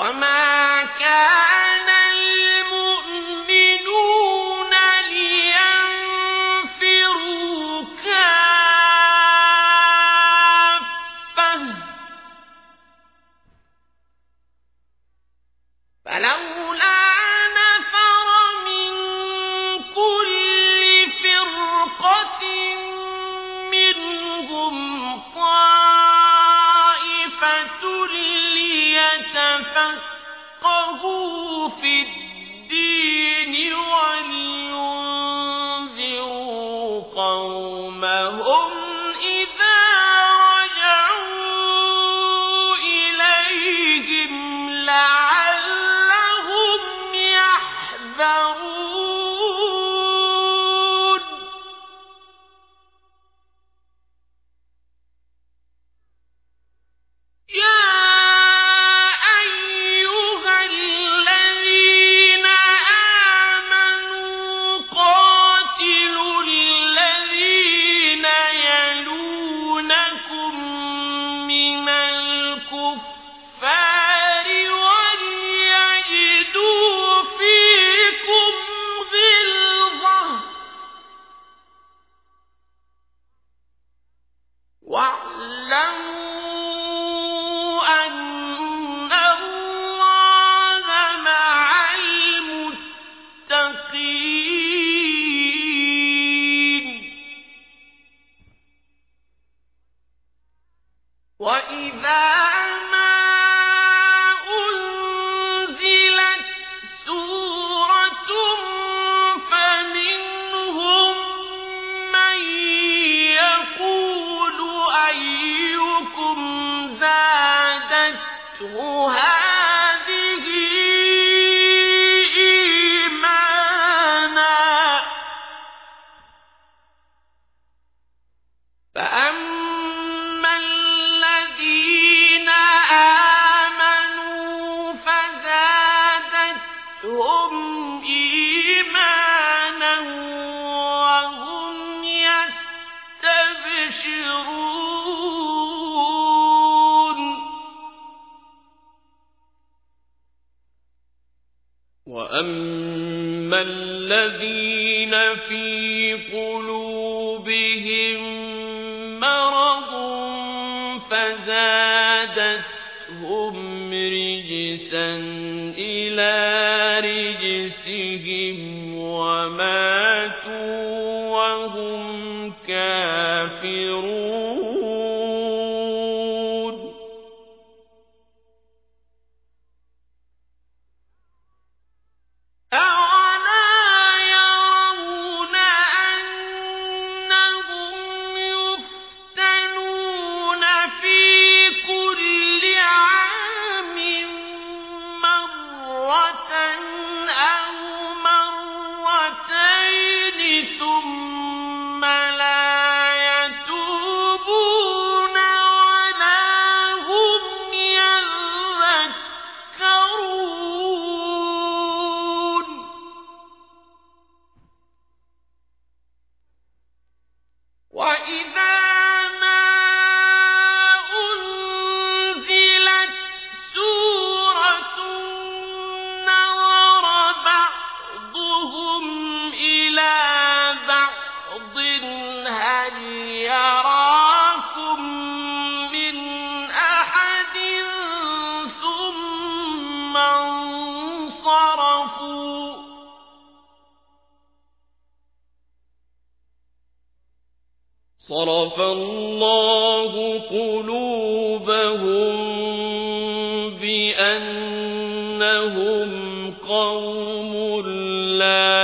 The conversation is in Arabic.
وما كان المؤمنون لينفروا كافة فلولا نفر من كل فرقة منهم طائفة ليتفقهوا في الدين ولينذروا قومهم إذا رجعوا إليهم لعلهم يحذرون يا أيها الذين آمنوا قاتلوا الذين يلونكم من الكفار وليجدوا فيكم غلظة واعلموا أن الله مع المتقين وإذا ما أنزلت سورة فمنهم من يقول أيكم زادته هذه إيمانا فأما الذين آمنوا فزادتهم إيمانا وهم يستبشرون وأما الذين في قلوبهم مرض فزادتهم رجسا إلى رجسهم وماتوا وهم كافرون أولا يرون أنهم يفتنون في كل عام مرة أو مرتين ثم لا يتوبون ولا هم يذكرون وإذا ما أنزلت سورة نظر بعضهم إلى بعض هل يراكم من أحد ثم انصرفوا صرف الله قلوبهم بأنهم قوم لا